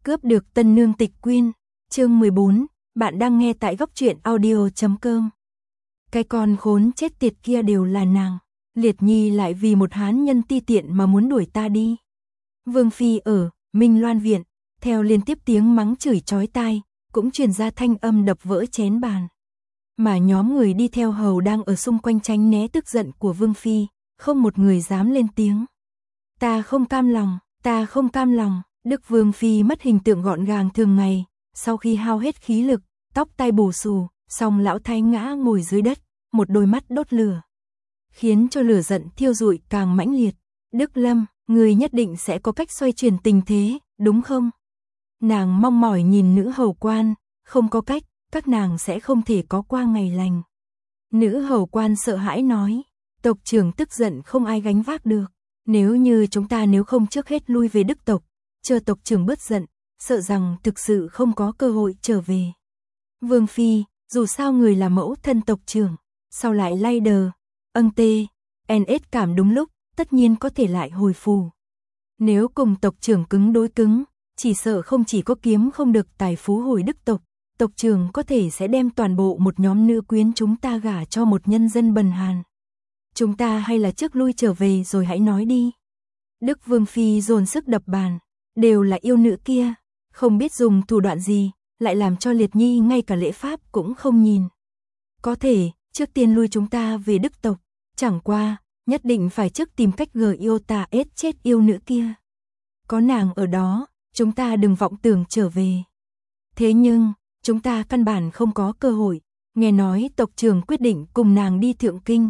Cướp được tân nương Tịch Quyên, chương 14, bạn đang nghe tại góc truyện audio.com. Cái con khốn chết tiệt kia đều là nàng, Liệt Nhi lại vì một hán nhân ti tiện mà muốn đuổi ta đi. Vương Phi ở Minh Loan Viện, theo liên tiếp tiếng mắng chửi chói tai, cũng truyền ra thanh âm đập vỡ chén bàn. Mà nhóm người đi theo hầu đang ở xung quanh tránh né tức giận của Vương Phi, không một người dám lên tiếng. Ta không cam lòng, ta không cam lòng. Đức Vương Phi mất hình tượng gọn gàng thường ngày, sau khi hao hết khí lực, tóc tai bù xù, song lão thái ngã ngồi dưới đất, một đôi mắt đốt lửa, khiến cho lửa giận thiêu rụi càng mãnh liệt. Đức Lâm, người nhất định sẽ có cách xoay chuyển tình thế, đúng không? Nàng mong mỏi nhìn nữ hầu quan, không có cách, các nàng sẽ không thể có qua ngày lành. Nữ hầu quan sợ hãi nói, tộc trưởng tức giận không ai gánh vác được, nếu không trước hết lui về Đức tộc, chờ tộc trưởng bớt giận, sợ rằng thực sự không có cơ hội trở về. Vương Phi, dù sao người là mẫu thân tộc trưởng, sao lại lay đờ, NS cảm đúng lúc, tất nhiên có thể lại hồi phù. Nếu cùng tộc trưởng cứng đối cứng, chỉ sợ không chỉ có kiếm không được tài phú hồi Đức tộc, tộc trưởng có thể sẽ đem toàn bộ một nhóm nữ quyến chúng ta gả cho một nhân dân bần hàn. Chúng ta hay là trước lui trở về rồi hãy nói đi. Đức Vương Phi dồn sức đập bàn. Đều là yêu nữ kia, không biết dùng thủ đoạn gì, lại làm cho Liệt Nhi ngay cả lễ pháp cũng không nhìn. Có thể, trước tiên lui chúng ta về Đức tộc, chẳng qua, nhất định phải trước tìm cách yêu ta chết yêu nữ kia. Có nàng ở đó, chúng ta đừng vọng tưởng trở về. Thế nhưng, chúng ta căn bản không có cơ hội, nghe nói tộc trưởng quyết định cùng nàng đi Thượng Kinh.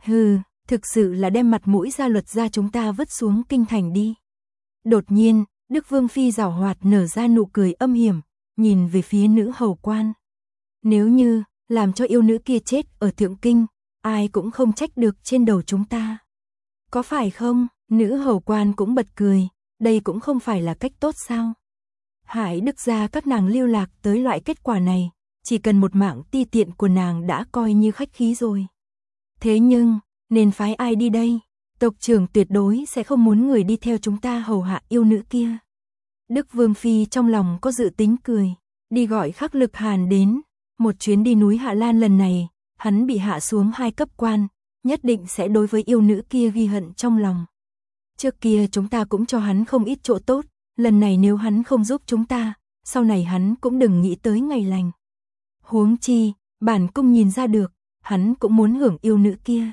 Thực sự là đem mặt mũi gia luật gia chúng ta vứt xuống kinh thành đi. Đột nhiên, Đức Vương Phi giảo hoạt nở ra nụ cười âm hiểm, nhìn về phía nữ hầu quan. Nếu như, làm cho yêu nữ kia chết ở Thượng Kinh, ai cũng không trách được trên đầu chúng ta. Có phải không? Nữ hầu quan cũng bật cười, đây cũng không phải là cách tốt sao? Hải Đức gia các nàng lưu lạc tới loại kết quả này, chỉ cần một mạng ti tiện của nàng đã coi như khách khí rồi. Thế nhưng, nên phái ai đi đây? Tộc trưởng tuyệt đối sẽ không muốn người đi theo chúng ta hầu hạ yêu nữ kia. Đức Vương Phi trong lòng có dự tính cười, đi gọi Khắc Lực Hàn đến. Một chuyến đi núi Hạ Lan lần này, hắn bị hạ xuống 2 cấp quan, nhất định sẽ đối với yêu nữ kia ghi hận trong lòng. Trước kia chúng ta cũng cho hắn không ít chỗ tốt, lần này nếu hắn không giúp chúng ta, sau này hắn cũng đừng nghĩ tới ngày lành. Huống chi, bản cung nhìn ra được, hắn cũng muốn hưởng yêu nữ kia.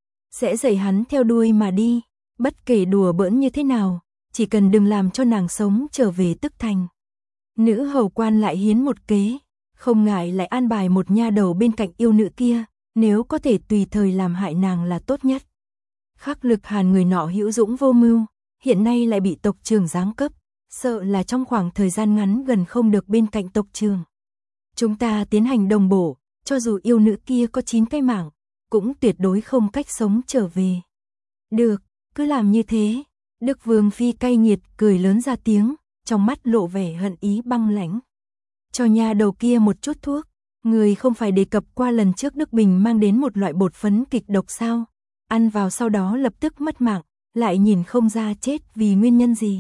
Sẽ dạy hắn theo đuôi mà đi, bất kể đùa bỡn như thế nào, chỉ cần đừng làm cho nàng sống trở về Tức Thành. Nữ hầu quan lại hiến một kế, không ngại lại an bài một nha đầu bên cạnh yêu nữ kia, nếu có thể tùy thời làm hại nàng là tốt nhất. Khắc Lực Hàn người nọ hữu dũng vô mưu, hiện nay lại bị tộc trưởng giáng cấp, sợ là trong khoảng thời gian ngắn gần không được bên cạnh tộc trưởng. Chúng ta tiến hành đồng bộ, cho dù yêu nữ kia có 9 cái mạng, cũng tuyệt đối không cách sống trở về. Được, cứ làm như thế. Đức Vương Phi cay nghiệt cười lớn ra tiếng, trong mắt lộ vẻ hận ý băng lãnh. Cho nha đầu kia một chút thuốc, người không phải đề cập qua lần trước Đức Bình mang đến một loại bột phấn kịch độc sao? Ăn vào sau đó lập tức mất mạng, lại nhìn không ra chết vì nguyên nhân gì.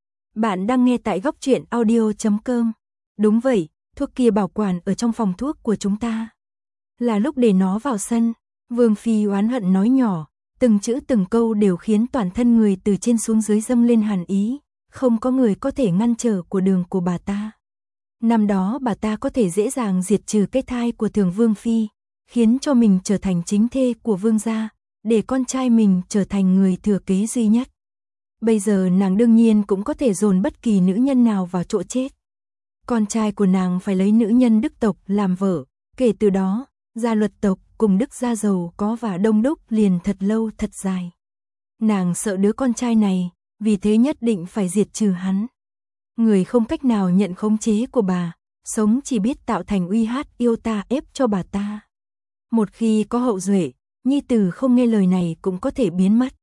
Bạn đang nghe tại góc truyện audio.com. Đúng vậy, thuốc kia bảo quản ở trong phòng thuốc của chúng ta. Là lúc để nó vào sân. Vương Phi oán hận nói nhỏ, từng chữ từng câu đều khiến toàn thân người từ trên xuống dưới dâng lên hàn ý, không có người có thể ngăn trở của đường của bà ta. Năm đó bà ta có thể dễ dàng diệt trừ cái thai của Thường Vương Phi, khiến cho mình trở thành chính thê của Vương gia, để con trai mình trở thành người thừa kế duy nhất. Bây giờ nàng đương nhiên cũng có thể dồn bất kỳ nữ nhân nào vào chỗ chết. Con trai của nàng phải lấy nữ nhân Đức tộc làm vợ, kể từ đó, gia luật tộc cùng Đức gia giàu có và đông đúc liền thật lâu thật dài. Nàng sợ đứa con trai này, vì thế nhất định phải diệt trừ hắn. Người không cách nào nhận khống chế của bà, sống chỉ biết tạo thành uy hát yêu ta ép cho bà ta. Một khi có hậu duệ, nhi tử không nghe lời này cũng có thể biến mất.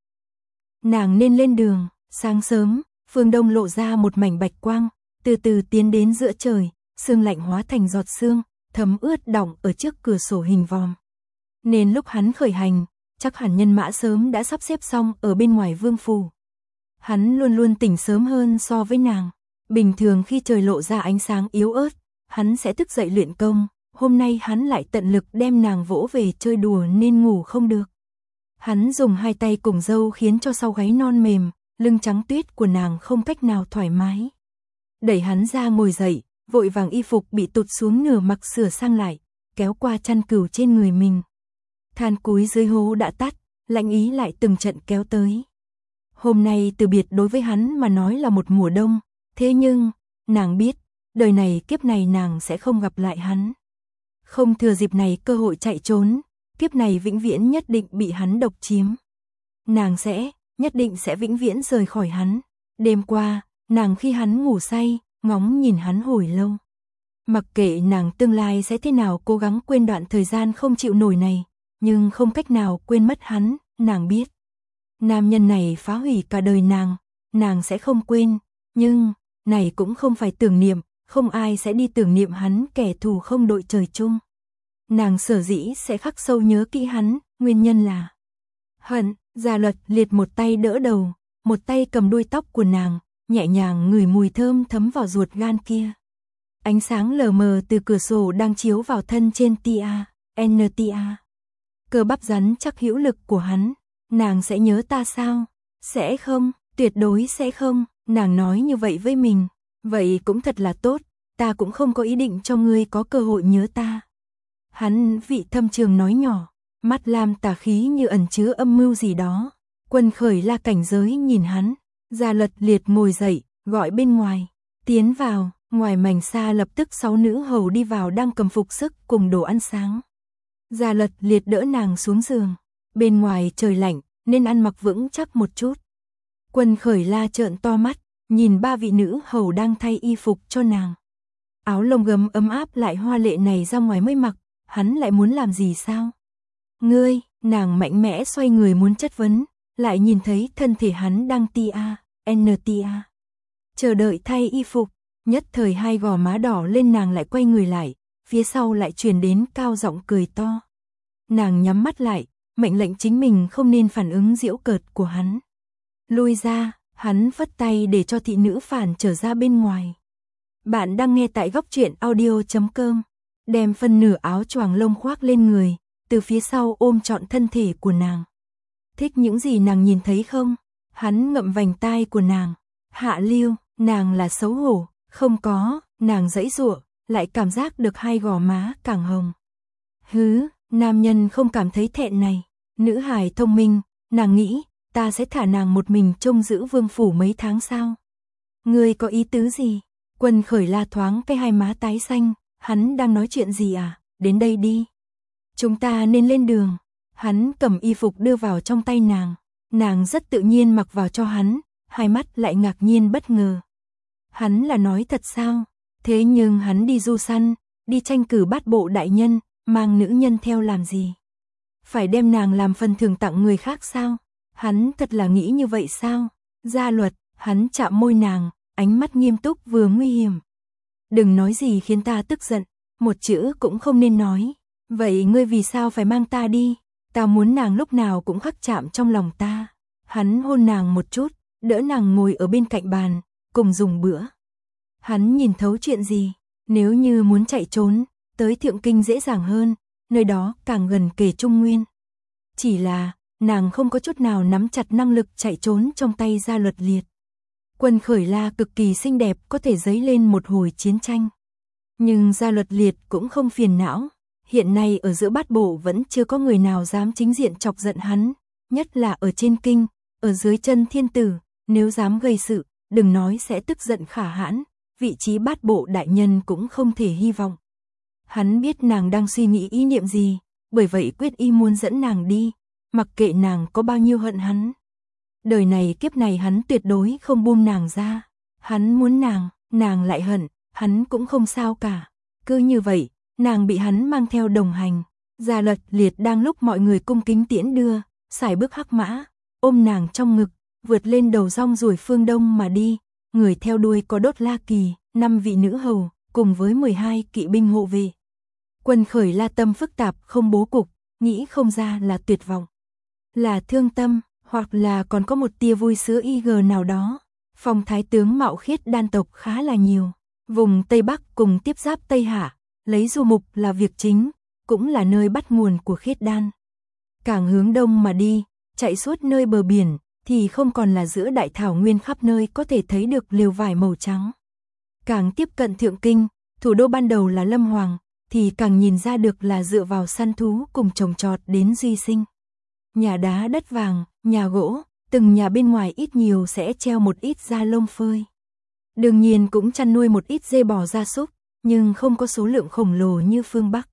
Nàng nên lên đường. Sáng sớm, phương đông lộ ra một mảnh bạch quang, từ từ tiến đến giữa trời, sương lạnh hóa thành giọt sương, thấm ướt đọng ở trước cửa sổ hình vòm. Nên lúc hắn khởi hành, chắc hẳn nhân mã sớm đã sắp xếp xong ở bên ngoài vương phủ. Hắn luôn luôn tỉnh sớm hơn so với nàng, Bình thường khi trời lộ ra ánh sáng yếu ớt, hắn sẽ thức dậy luyện công, hôm nay hắn lại tận lực đem nàng vỗ về chơi đùa nên ngủ không được. Hắn dùng hai tay cùng dâu khiến cho sau gáy non mềm, lưng trắng tuyết của nàng không cách nào thoải mái. Đẩy hắn ra ngồi dậy, vội vàng y phục bị tụt xuống nửa mặc sửa sang lại, kéo qua chăn cừu trên người mình. Than củi dưới hố đã tắt, lạnh ý lại từng trận kéo tới. Hôm nay từ biệt đối với hắn mà nói là một mùa đông, thế nhưng, nàng biết, đời này kiếp này nàng sẽ không gặp lại hắn. Không thừa dịp này cơ hội chạy trốn, kiếp này vĩnh viễn nhất định bị hắn độc chiếm. Nàng nhất định sẽ vĩnh viễn rời khỏi hắn. Đêm qua, nàng khi hắn ngủ say, ngóng nhìn hắn hồi lâu. Mặc kệ nàng tương lai sẽ thế nào cố gắng quên đoạn thời gian không chịu nổi này, nhưng không cách nào quên mất hắn, nàng biết. Nam nhân này phá hủy cả đời nàng sẽ không quên, nhưng, này cũng không phải tưởng niệm, không ai sẽ đi tưởng niệm hắn kẻ thù không đội trời chung. Nàng sở dĩ sẽ khắc sâu nhớ kỹ hắn, nguyên nhân là hận. Gia Luật liệt một tay đỡ đầu, một tay cầm đuôi tóc của nàng, nhẹ nhàng ngửi mùi thơm thấm vào ruột gan kia. Ánh sáng lờ mờ từ cửa sổ đang chiếu vào thân trên NTA. Cơ bắp rắn chắc hữu lực của hắn. Nàng sẽ nhớ ta sao? Sẽ không, tuyệt đối sẽ không. Nàng nói như vậy với mình. Vậy cũng thật là tốt, ta cũng không có ý định cho ngươi có cơ hội nhớ ta. Hắn vị thâm trường nói nhỏ, mắt lam tà khí như ẩn chứa âm mưu gì đó. Quân Khởi La cảnh giới nhìn hắn, Gia Luật liệt ngồi dậy, gọi bên ngoài, tiến vào. Ngoài mảnh xa lập tức 6 nữ hầu đi vào đang cầm phục sức cùng đồ ăn sáng. Gia Luật liệt đỡ nàng xuống giường. Bên ngoài trời lạnh, nên ăn mặc vững chắc một chút. Quân Khởi La trợn to mắt, nhìn 3 vị nữ hầu đang thay y phục cho nàng. Áo lông gấm ấm áp lại hoa lệ này ra ngoài mới mặc, hắn lại muốn làm gì sao? Ngươi, nàng mạnh mẽ xoay người muốn chất vấn, lại nhìn thấy thân thể hắn đang NTA. Chờ đợi thay y phục, nhất thời hai gò má đỏ lên, nàng lại quay người lại, phía sau lại truyền đến cao giọng cười to. Nàng nhắm mắt lại, mệnh lệnh chính mình không nên phản ứng giễu cợt của hắn. Lui ra, hắn phất tay để cho thị nữ phản trở ra bên ngoài. Bạn đang nghe tại góc truyện audio.com. Đem phân nửa áo choàng lông khoác lên người, từ phía sau ôm trọn thân thể của nàng. Thích những gì nàng nhìn thấy không? Hắn ngậm vành tai của nàng. Hạ Lưu, nàng là xấu hổ, không có, nàng giãy giụa, lại cảm giác được hai gò má càng hồng. Hứ, nam nhân không cảm thấy thẹn này. Nữ hài thông minh, nàng nghĩ, ta sẽ thả nàng một mình trông giữ vương phủ mấy tháng sao? Ngươi có ý tứ gì? Quân Khởi La thoáng cái hai má tái xanh, hắn đang nói chuyện gì à? Đến đây đi. Chúng ta nên lên đường. Hắn cầm y phục đưa vào trong tay nàng rất tự nhiên mặc vào cho hắn, hai mắt lại ngạc nhiên bất ngờ. Hắn là nói thật sao? Thế nhưng hắn đi du săn, đi tranh cử bát bộ đại nhân, mang nữ nhân theo làm gì? Phải đem nàng làm phần thưởng tặng người khác sao? Hắn thật là nghĩ như vậy sao? Gia Luật, hắn chạm môi nàng, ánh mắt nghiêm túc vừa nguy hiểm. Đừng nói gì khiến ta tức giận, một chữ cũng không nên nói. Vậy ngươi vì sao phải mang ta đi? Ta muốn nàng lúc nào cũng khắc chạm trong lòng ta. Hắn hôn nàng một chút, đỡ nàng ngồi ở bên cạnh bàn, cùng dùng bữa. Hắn nhìn thấu chuyện gì? Nếu như muốn chạy trốn, tới Thượng Kinh dễ dàng hơn, nơi đó càng gần kề Trung Nguyên. Chỉ là, nàng không có chút nào nắm chặt năng lực chạy trốn trong tay Gia Luật liệt. Quân Khởi La cực kỳ xinh đẹp, có thể dấy lên một hồi chiến tranh. Nhưng Gia Luật liệt cũng không phiền não. Hiện nay ở giữa bát bộ vẫn chưa có người nào dám chính diện chọc giận hắn, nhất là ở trên kinh, ở dưới chân thiên tử, nếu dám gây sự, đừng nói sẽ tức giận khả hãn, vị trí bát bộ đại nhân cũng không thể hy vọng. Hắn biết nàng đang suy nghĩ ý niệm gì, bởi vậy quyết ý muốn dẫn nàng đi, mặc kệ nàng có bao nhiêu hận hắn. Đời này kiếp này hắn tuyệt đối không buông nàng ra. Hắn muốn nàng lại hận, hắn cũng không sao cả. Cứ như vậy, nàng bị hắn mang theo đồng hành. Gia Luật liệt đang lúc mọi người cung kính tiễn đưa, sải bước hắc mã, ôm nàng trong ngực, vượt lên đầu rong ruổi phương đông mà đi. Người theo đuôi có Đốt La Kỳ, 5 vị nữ hầu, cùng với 12 kỵ binh hộ vệ. Quân Khởi La tâm phức tạp không bố cục, nghĩ không ra là tuyệt vọng, là thương tâm, hoặc là còn có một tia vui sướng nào đó. Phong thái tướng mạo khiết đan tộc khá là nhiều. Vùng Tây Bắc cùng tiếp giáp Tây Hạ, lấy Du Mục là việc chính, cũng là nơi bắt nguồn của khiết đan. Càng hướng đông mà đi, chạy suốt nơi bờ biển, thì không còn là giữa đại thảo nguyên khắp nơi có thể thấy được lều vải màu trắng. Càng tiếp cận Thượng Kinh, thủ đô ban đầu là Lâm Hoàng, thì càng nhìn ra được là dựa vào săn thú cùng trồng trọt đến duy sinh. Nhà đá đất vàng, nhà gỗ, từng nhà bên ngoài ít nhiều sẽ treo một ít da lông phơi. Đương nhiên cũng chăn nuôi một ít dê bò gia súc, nhưng không có số lượng khổng lồ như phương Bắc.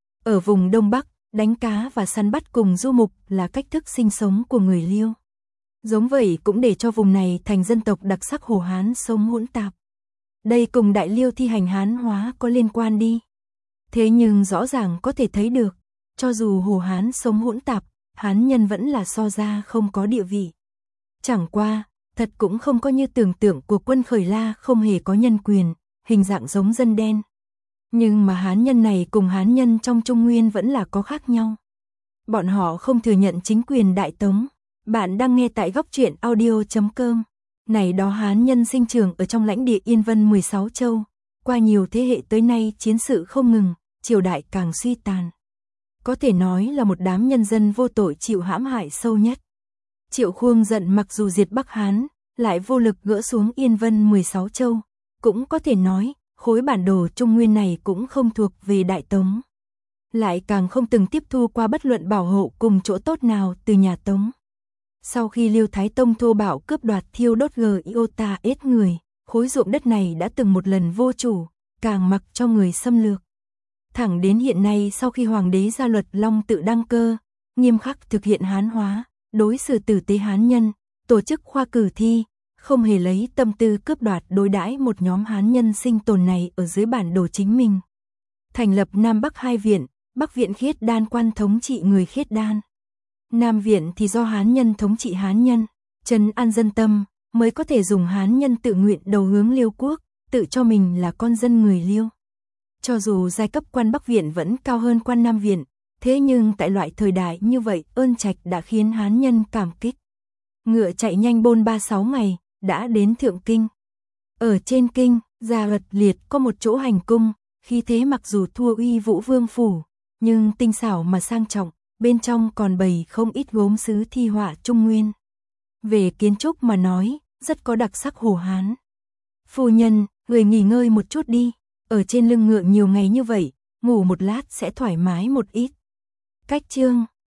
Ở vùng Đông Bắc, đánh cá và săn bắt cùng du mục là cách thức sinh sống của người Liêu. Giống vậy cũng để cho vùng này thành dân tộc đặc sắc Hồ Hán sống hỗn tạp. Đây cùng Đại Liêu thi hành Hán hóa có liên quan đi. Thế nhưng rõ ràng có thể thấy được, cho dù Hồ Hán sống hỗn tạp, Hán nhân vẫn là so ra không có địa vị. Chẳng qua, thật cũng không có như tưởng tượng của quân Khởi La không hề có nhân quyền, hình dạng giống dân đen. Nhưng mà Hán nhân này cùng Hán nhân trong Trung Nguyên vẫn là có khác nhau. Bọn họ không thừa nhận chính quyền Đại Tống. Bạn đang nghe tại góc truyện audio.com. Này đó Hán nhân sinh trưởng ở trong lãnh địa Yên Vân 16 châu. Qua nhiều thế hệ tới nay chiến sự không ngừng, triều đại càng suy tàn. Có thể nói là một đám nhân dân vô tội chịu hãm hại sâu nhất. Triệu Khuông giận mặc dù diệt Bắc Hán, lại vô lực gỡ xuống Yên Vân 16 châu. Cũng có thể nói, khối bản đồ Trung Nguyên này cũng không thuộc về Đại Tống. Lại càng không từng tiếp thu qua bất luận bảo hộ cùng chỗ tốt nào từ nhà Tống. Sau khi Liêu Thái Tông thô bạo cướp đoạt thiêu đốt Iota ết người, khối ruộng đất này đã từng một lần vô chủ, càng mặc cho người xâm lược. Thẳng đến hiện nay sau khi Hoàng đế ra luật Long Tự đăng cơ, nghiêm khắc thực hiện Hán hóa, đối xử tử tế Hán nhân, tổ chức khoa cử thi, không hề lấy tâm tư cướp đoạt đối đãi một nhóm Hán nhân sinh tồn này ở dưới bản đồ chính mình. Thành lập Nam Bắc hai viện, Bắc viện Khiết Đan quan thống trị người Khiết Đan. Nam viện thì do Hán nhân thống trị Hán nhân, trấn an dân tâm, mới có thể dùng Hán nhân tự nguyện đầu hướng Liêu quốc, tự cho mình là con dân người Liêu. Cho dù giai cấp quan Bắc viện vẫn cao hơn quan Nam viện, thế nhưng tại loại thời đại như vậy ơn trạch đã khiến Hán nhân cảm kích. Ngựa chạy nhanh bôn 36 ngày, đã đến Thượng Kinh. Ở trên kinh, Gia Ật Liệt có một chỗ hành cung, khí thế mặc dù thua Uy Vũ Vương phủ, nhưng tinh xảo mà sang trọng, bên trong còn bày không ít gốm sứ thi họa Trung Nguyên. Về kiến trúc mà nói, rất có đặc sắc Hồ Hán. Phu nhân, người nghỉ ngơi một chút đi, ở trên lưng ngựa nhiều ngày như vậy, ngủ một lát sẽ thoải mái một ít. Cách chương